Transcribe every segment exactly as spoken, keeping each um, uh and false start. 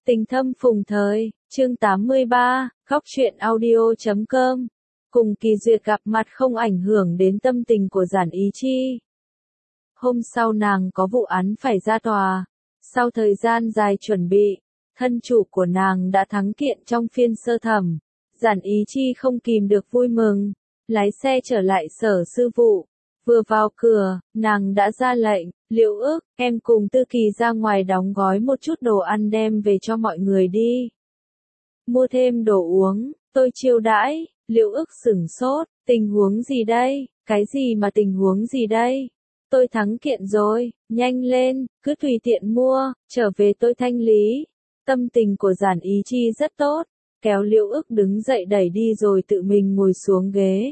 Tình thâm phùng thời, chương tám mươi ba, góc truyện audio chấm com. Cùng Kỳ Duyệt gặp mặt không ảnh hưởng đến tâm tình của Giản Ý Chi. Hôm sau nàng có vụ án phải ra tòa. Sau thời gian dài chuẩn bị, thân chủ của nàng đã thắng kiện trong phiên sơ thẩm. Giản Ý Chi không kìm được vui mừng, lái xe trở lại sở sư vụ. Vừa vào cửa, nàng đã ra lệnh, Liễu Ước, em cùng Tư Kỳ ra ngoài đóng gói một chút đồ ăn đem về cho mọi người đi. Mua thêm đồ uống, tôi chiêu đãi. Liễu Ước sửng sốt, tình huống gì đây, cái gì mà tình huống gì đây? Tôi thắng kiện rồi, nhanh lên, cứ tùy tiện mua, trở về tôi thanh lý. Tâm tình của Giản Ý Chi rất tốt, kéo Liễu Ước đứng dậy đẩy đi rồi tự mình ngồi xuống ghế.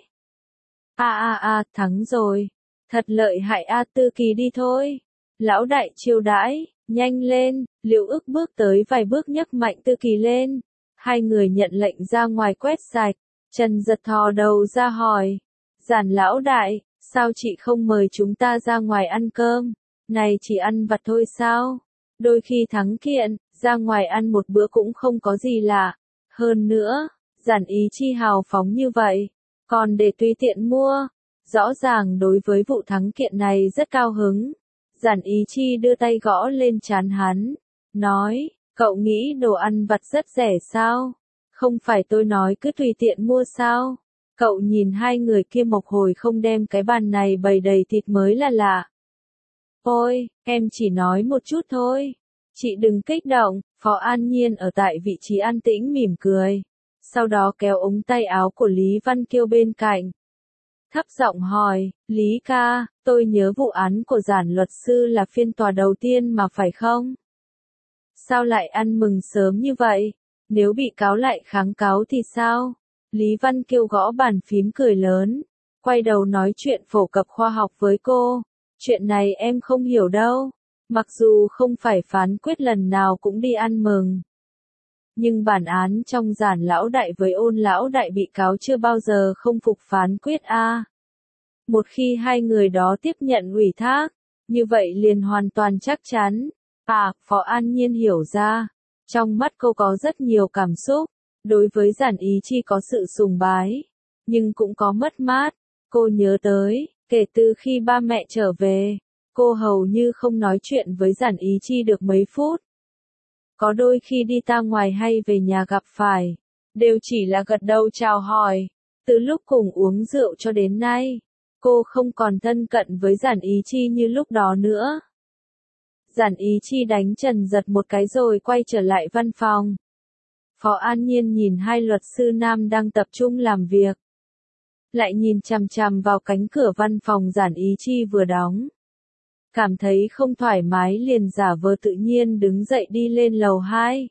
A a a, thắng rồi. Thật lợi hại a, Tư Kỳ đi thôi. Lão đại chiêu đãi, nhanh lên. Liễu Ước bước tới vài bước nhấc mạnh Tư Kỳ lên. Hai người nhận lệnh ra ngoài quét sạch. Trần Giật thò đầu ra hỏi. Giản lão đại, sao chị không mời chúng ta ra ngoài ăn cơm? Này chỉ ăn vặt thôi sao? Đôi khi thắng kiện, ra ngoài ăn một bữa cũng không có gì lạ. Hơn nữa, Giản Ý Chi hào phóng như vậy, còn để tùy tiện mua. Rõ ràng đối với vụ thắng kiện này rất cao hứng. Giản Ý Chi đưa tay gõ lên trán hắn, nói, cậu nghĩ đồ ăn vặt rất rẻ sao? Không phải tôi nói cứ tùy tiện mua sao? Cậu nhìn hai người kia một hồi không đem cái bàn này bày đầy thịt mới là lạ. Ôi, em chỉ nói một chút thôi. Chị đừng kích động. Phó An Nhiên ở tại vị trí an tĩnh mỉm cười. Sau đó kéo ống tay áo của Lý Văn Kiêu bên cạnh. Thấp giọng hỏi, Lý ca, tôi nhớ vụ án của Giản luật sư là phiên tòa đầu tiên mà phải không? Sao lại ăn mừng sớm như vậy? Nếu bị cáo lại kháng cáo thì sao? Lý Văn Kiêu gõ bàn phím cười lớn, quay đầu nói chuyện phổ cập khoa học với cô. Chuyện này em không hiểu đâu. Mặc dù không phải phán quyết lần nào cũng đi ăn mừng, nhưng bản án trong Giản lão đại với Ôn lão đại bị cáo chưa bao giờ không phục phán quyết a. À. Một khi hai người đó tiếp nhận ủy thác, như vậy liền hoàn toàn chắc chắn. À, Phó An Nhiên hiểu ra. Trong mắt cô có rất nhiều cảm xúc. Đối với Giản Ý Chi có sự sùng bái, nhưng cũng có mất mát. Cô nhớ tới, kể từ khi ba mẹ trở về, cô hầu như không nói chuyện với Giản Ý Chi được mấy phút. Có đôi khi đi ra ngoài hay về nhà gặp phải, đều chỉ là gật đầu chào hỏi. Từ lúc cùng uống rượu cho đến nay, cô không còn thân cận với Giản Ý Chi như lúc đó nữa. Giản Ý Chi đánh Trần Giật một cái rồi quay trở lại văn phòng. Phó An Nhiên nhìn hai luật sư nam đang tập trung làm việc, lại nhìn chằm chằm vào cánh cửa văn phòng Giản Ý Chi vừa đóng. Cảm thấy không thoải mái liền giả vờ tự nhiên đứng dậy đi lên lầu hai.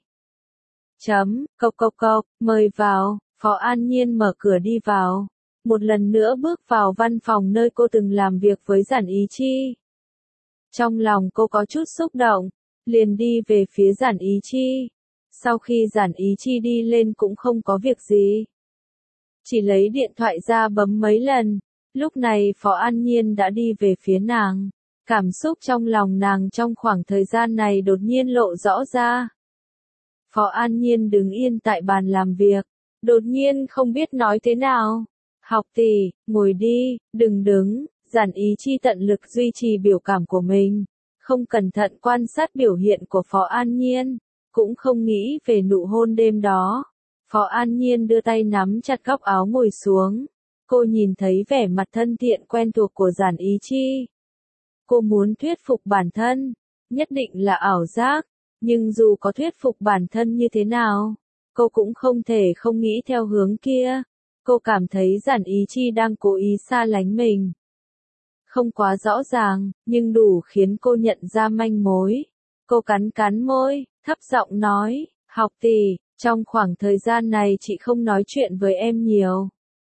Chấm, cộc cộc cộc, mời vào. Phó An Nhiên mở cửa đi vào. Một lần nữa bước vào văn phòng nơi cô từng làm việc với Giản Ý Chi. Trong lòng cô có chút xúc động, liền đi về phía Giản Ý Chi. Sau khi Giản Ý Chi đi lên cũng không có việc gì, chỉ lấy điện thoại ra bấm mấy lần. Lúc này Phó An Nhiên đã đi về phía nàng. Cảm xúc trong lòng nàng trong khoảng thời gian này đột nhiên lộ rõ ra. Phó An Nhiên đứng yên tại bàn làm việc, đột nhiên không biết nói thế nào. Học tỷ, ngồi đi, đừng đứng. Giản Ý Chi tận lực duy trì biểu cảm của mình, không cẩn thận quan sát biểu hiện của Phó An Nhiên, cũng không nghĩ về nụ hôn đêm đó. Phó An Nhiên đưa tay nắm chặt góc áo ngồi xuống. Cô nhìn thấy vẻ mặt thân thiện quen thuộc của Giản Ý Chi. Cô muốn thuyết phục bản thân, nhất định là ảo giác, nhưng dù có thuyết phục bản thân như thế nào, cô cũng không thể không nghĩ theo hướng kia. Cô cảm thấy Giản Ý Chi đang cố ý xa lánh mình. Không quá rõ ràng, nhưng đủ khiến cô nhận ra manh mối. Cô cắn cắn môi, thấp giọng nói, học tỷ, trong khoảng thời gian này chị không nói chuyện với em nhiều.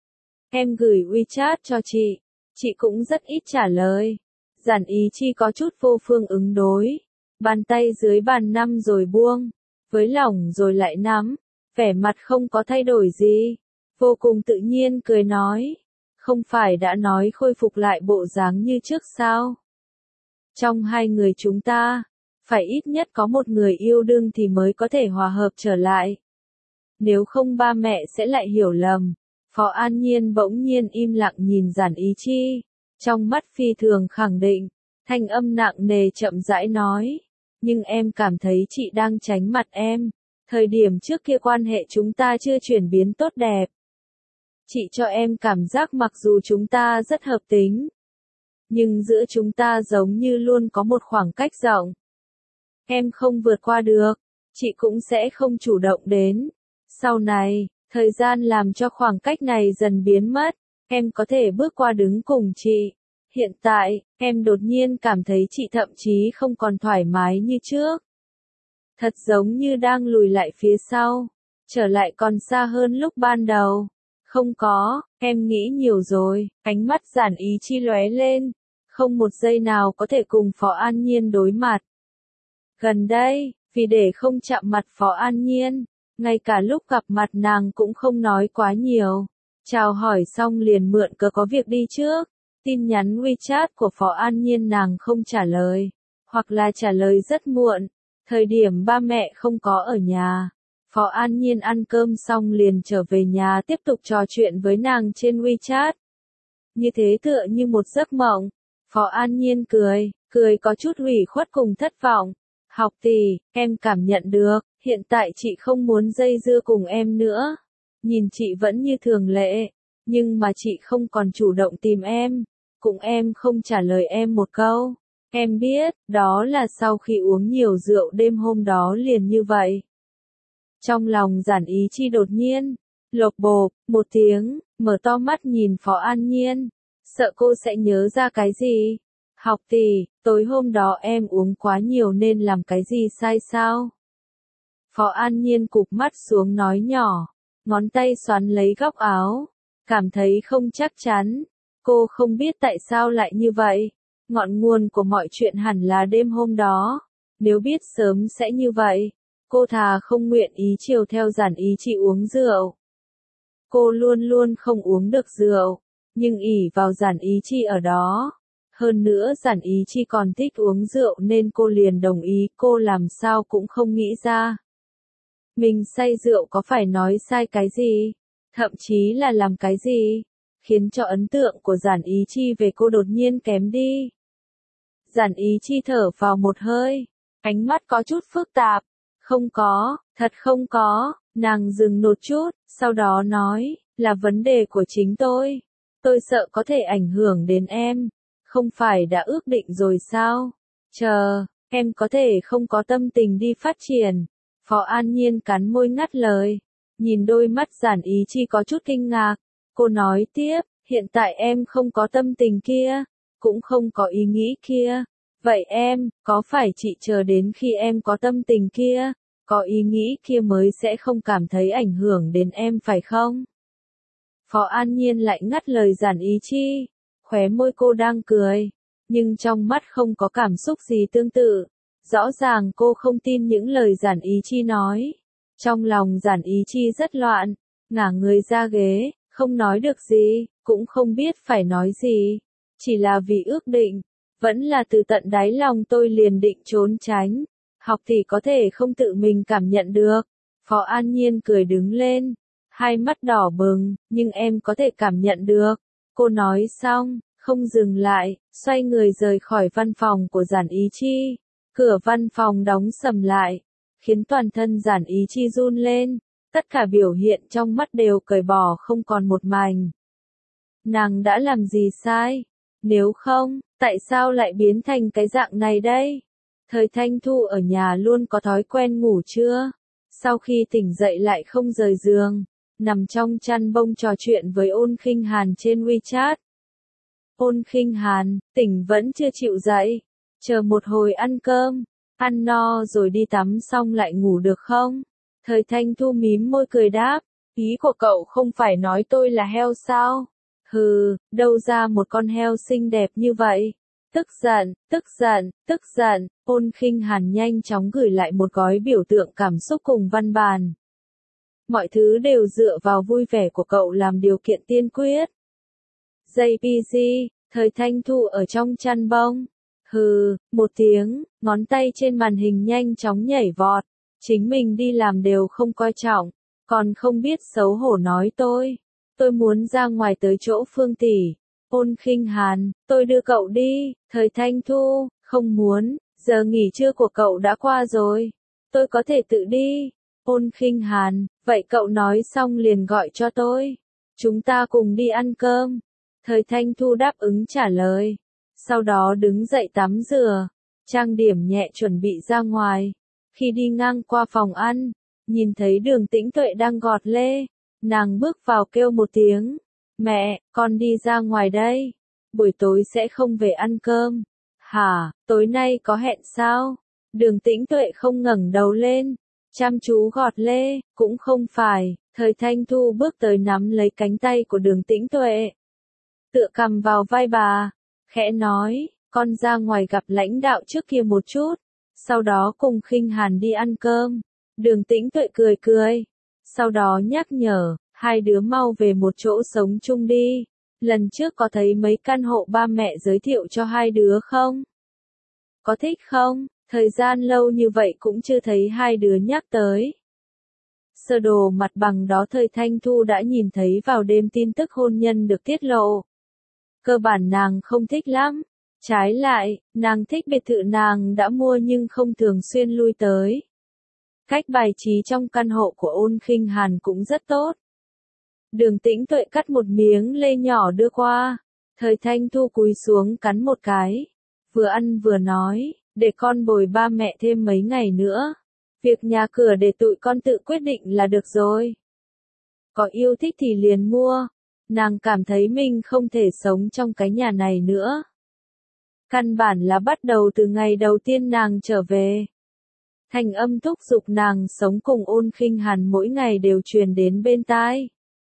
Em gửi WeChat cho chị, chị cũng rất ít trả lời. Giản Ý Chi có chút vô phương ứng đối. Bàn tay dưới bàn nắm rồi buông, với lỏng rồi lại nắm, vẻ mặt không có thay đổi gì. Vô cùng tự nhiên cười nói, không phải đã nói khôi phục lại bộ dáng như trước sao? Trong hai người chúng ta, Phải ít nhất có một người yêu đương thì mới có thể hòa hợp trở lại. Nếu không ba mẹ sẽ lại hiểu lầm. Phó An Nhiên bỗng nhiên im lặng nhìn Giản Ý Chi. Trong mắt phi thường khẳng định. Thanh âm nặng nề chậm rãi nói. Nhưng em cảm thấy chị đang tránh mặt em. Thời điểm trước kia quan hệ chúng ta chưa chuyển biến tốt đẹp. Chị cho em cảm giác mặc dù chúng ta rất hợp tính. Nhưng giữa chúng ta giống như luôn có một khoảng cách rộng. Em không vượt qua được. Chị cũng sẽ không chủ động đến. Sau này, thời gian làm cho khoảng cách này dần biến mất. Em có thể bước qua đứng cùng chị. Hiện tại, em đột nhiên cảm thấy chị thậm chí không còn thoải mái như trước. Thật giống như đang lùi lại phía sau. Trở lại còn xa hơn lúc ban đầu. Không có, em nghĩ nhiều rồi. Ánh mắt Giản Ý Chi lóe lên. Không một giây nào có thể cùng Phó An Nhiên đối mặt. Gần đây, vì để không chạm mặt Phó An Nhiên, ngay cả lúc gặp mặt nàng cũng không nói quá nhiều. Chào hỏi xong liền mượn cớ có việc đi trước. Tin nhắn WeChat của Phó An Nhiên nàng không trả lời, hoặc là trả lời rất muộn, thời điểm ba mẹ không có ở nhà. Phó An Nhiên ăn cơm xong liền trở về nhà tiếp tục trò chuyện với nàng trên WeChat. Như thế tựa như một giấc mộng. Phó An Nhiên cười, cười có chút ủy khuất cùng thất vọng. Học tỷ, em cảm nhận được, hiện tại chị không muốn dây dưa cùng em nữa. Nhìn chị vẫn như thường lệ, nhưng mà chị không còn chủ động tìm em, cũng em không trả lời em một câu. Em biết, đó là sau khi uống nhiều rượu đêm hôm đó liền như vậy. Trong lòng Giản Ý Chi đột nhiên, lộc bộp, một tiếng, mở to mắt nhìn Phó An Nhiên, sợ cô sẽ nhớ ra cái gì. Học tỷ, tối hôm đó em uống quá nhiều nên làm cái gì sai sao? Phó An Nhiên cụp mắt xuống nói nhỏ, ngón tay xoắn lấy góc áo, cảm thấy không chắc chắn. Cô không biết tại sao lại như vậy. Ngọn nguồn của mọi chuyện hẳn là đêm hôm đó. Nếu biết sớm sẽ như vậy, cô thà không nguyện ý chiều theo Giản Ý Chi uống rượu. Cô luôn luôn không uống được rượu, nhưng ỷ vào Giản Ý Chi ở đó. Hơn nữa Giản Ý Chi còn thích uống rượu nên cô liền đồng ý, cô làm sao cũng không nghĩ ra. Mình say rượu có phải nói sai cái gì, thậm chí là làm cái gì, khiến cho ấn tượng của Giản Ý Chi về cô đột nhiên kém đi. Giản Ý Chi thở vào một hơi, ánh mắt có chút phức tạp. Không có, thật không có, nàng dừng một chút, sau đó nói, là vấn đề của chính tôi. Tôi sợ có thể ảnh hưởng đến em. Không phải đã ước định rồi sao? Chờ, em có thể không có tâm tình đi phát triển. Phó An Nhiên cắn môi ngắt lời. Nhìn đôi mắt Giản Ý Chi có chút kinh ngạc. Cô nói tiếp, hiện tại em không có tâm tình kia, cũng không có ý nghĩ kia. Vậy em, có phải chị chờ đến khi em có tâm tình kia, có ý nghĩ kia mới sẽ không cảm thấy ảnh hưởng đến em phải không? Phó An Nhiên lại ngắt lời Giản Ý Chi. Khóe môi cô đang cười, nhưng trong mắt không có cảm xúc gì tương tự. Rõ ràng cô không tin những lời Giản Ý Chi nói. Trong lòng Giản Ý Chi rất loạn, ngả người ra ghế, không nói được gì, cũng không biết phải nói gì. Chỉ là vì ước định, vẫn là từ tận đáy lòng tôi liền định trốn tránh. Học thì có thể không tự mình cảm nhận được. Phó An Nhiên cười đứng lên, hai mắt đỏ bừng, nhưng em có thể cảm nhận được. Cô nói xong, không dừng lại, xoay người rời khỏi văn phòng của Giản Ý Chi. Cửa văn phòng đóng sầm lại, khiến toàn thân Giản Ý Chi run lên, tất cả biểu hiện trong mắt đều cởi bỏ không còn một mảnh. Nàng đã làm gì sai? Nếu không, tại sao lại biến thành cái dạng này đây? Thời Thanh Thu ở nhà luôn có thói quen ngủ trưa, sau khi tỉnh dậy lại không rời giường, nằm trong chăn bông trò chuyện với Ôn Khinh Hàn trên WeChat. Ôn Khinh Hàn, tỉnh vẫn chưa chịu dậy, chờ một hồi ăn cơm, ăn no rồi đi tắm xong lại ngủ được không? Thời Thanh Thu mím môi cười đáp, ý của cậu không phải nói tôi là heo sao? Hừ, đâu ra một con heo xinh đẹp như vậy? Tức giận, tức giận, tức giận, Ôn Khinh Hàn nhanh chóng gửi lại một gói biểu tượng cảm xúc cùng văn bản. Mọi thứ đều dựa vào vui vẻ của cậu làm điều kiện tiên quyết. gi pê giê, Thời Thanh Thu ở trong chăn bông. Hừ, một tiếng, ngón tay trên màn hình nhanh chóng nhảy vọt. Chính mình đi làm đều không coi trọng, còn không biết xấu hổ nói tôi. Tôi muốn ra ngoài tới chỗ Phương tỷ. Ôn Khinh Hàn, tôi đưa cậu đi. Thời Thanh Thu, không muốn, giờ nghỉ trưa của cậu đã qua rồi. Tôi có thể tự đi. Ôn Khinh Hàn, vậy cậu nói xong liền gọi cho tôi. Chúng ta cùng đi ăn cơm. Thời Thanh Thu đáp ứng trả lời. Sau đó đứng dậy tắm rửa, trang điểm nhẹ chuẩn bị ra ngoài. Khi đi ngang qua phòng ăn, nhìn thấy Đường Tĩnh Tuệ đang gọt lê. Nàng bước vào kêu một tiếng. Mẹ, con đi ra ngoài đây. Buổi tối sẽ không về ăn cơm. Hả, tối nay có hẹn sao? Đường Tĩnh Tuệ không ngẩng đầu lên. Chăm chú gọt lê, cũng không phải. Thời Thanh Thu bước tới nắm lấy cánh tay của Đường Tĩnh Tuệ. Tựa cầm vào vai bà. Khẽ nói, con ra ngoài gặp lãnh đạo trước kia một chút. Sau đó cùng Khinh Hàn đi ăn cơm. Đường Tĩnh Tuệ cười cười. Sau đó nhắc nhở, hai đứa mau về một chỗ sống chung đi. Lần trước có thấy mấy căn hộ ba mẹ giới thiệu cho hai đứa không? Có thích không? Thời gian lâu như vậy cũng chưa thấy hai đứa nhắc tới. Sơ đồ mặt bằng đó Thời Thanh Thu đã nhìn thấy vào đêm tin tức hôn nhân được tiết lộ. Cơ bản nàng không thích lắm. Trái lại, nàng thích biệt thự nàng đã mua nhưng không thường xuyên lui tới. Cách bài trí trong căn hộ của Ôn Khinh Hàn cũng rất tốt. Đường Tĩnh Tuệ cắt một miếng lê nhỏ đưa qua. Thời Thanh Thu cúi xuống cắn một cái. Vừa ăn vừa nói, để con bồi ba mẹ thêm mấy ngày nữa. Việc nhà cửa để tụi con tự quyết định là được rồi. Có yêu thích thì liền mua. Nàng cảm thấy mình không thể sống trong cái nhà này nữa. Căn bản là bắt đầu từ ngày đầu tiên nàng trở về. Thành âm thúc giục nàng sống cùng Ôn Khinh Hàn mỗi ngày đều truyền đến bên tai.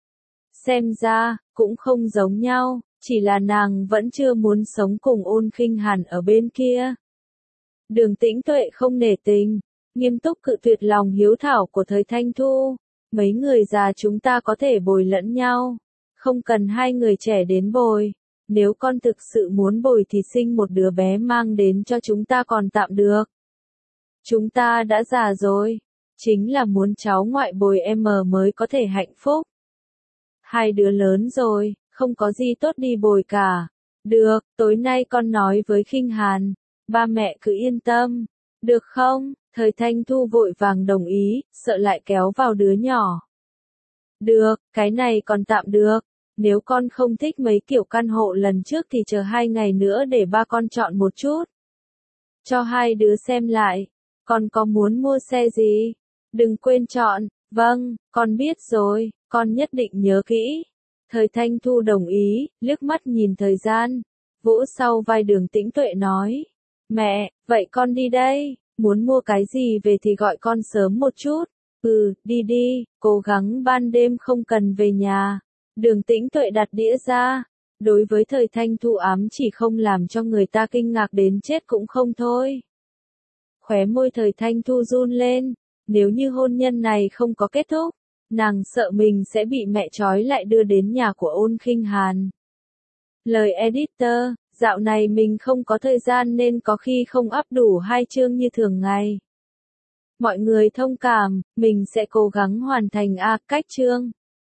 Xem ra, cũng không giống nhau, chỉ là nàng vẫn chưa muốn sống cùng Ôn Khinh Hàn ở bên kia. Đường Tĩnh Tuệ không nể tình, nghiêm túc cự tuyệt lòng hiếu thảo của Thời Thanh Thu. Mấy người già chúng ta có thể bồi lẫn nhau, không cần hai người trẻ đến bồi. Nếu con thực sự muốn bồi thì sinh một đứa bé mang đến cho chúng ta còn tạm được. Chúng ta đã già rồi, chính là muốn cháu ngoại bồi em mới có thể hạnh phúc. Hai đứa lớn rồi, không có gì tốt đi bồi cả. Được, tối nay con nói với Khinh Hàn, ba mẹ cứ yên tâm, được không? Thời Thanh Thu vội vàng đồng ý, sợ lại kéo vào đứa nhỏ. Được, cái này còn tạm được. Nếu con không thích mấy kiểu căn hộ lần trước thì chờ hai ngày nữa để ba con chọn một chút. Cho hai đứa xem lại. Con có muốn mua xe gì? Đừng quên chọn. Vâng, con biết rồi, con nhất định nhớ kỹ. Thời Thanh Thu đồng ý, liếc mắt nhìn thời gian. Vỗ sau vai Đường Tĩnh Tuệ nói. Mẹ, vậy con đi đây, muốn mua cái gì về thì gọi con sớm một chút. Ừ, đi đi, cố gắng ban đêm không cần về nhà. Đường Tĩnh Tuệ đặt đĩa ra. Đối với Thời Thanh Thu ám chỉ không làm cho người ta kinh ngạc đến chết cũng không thôi. Khóe môi Thời Thanh Thu run lên. Nếu như hôn nhân này không có kết thúc, nàng sợ mình sẽ bị mẹ trói lại đưa đến nhà của Ôn Khinh Hàn. Lời editor, dạo này mình không có thời gian nên có khi không up đủ hai chương như thường ngày. Mọi người thông cảm, mình sẽ cố gắng hoàn thành A cách chương.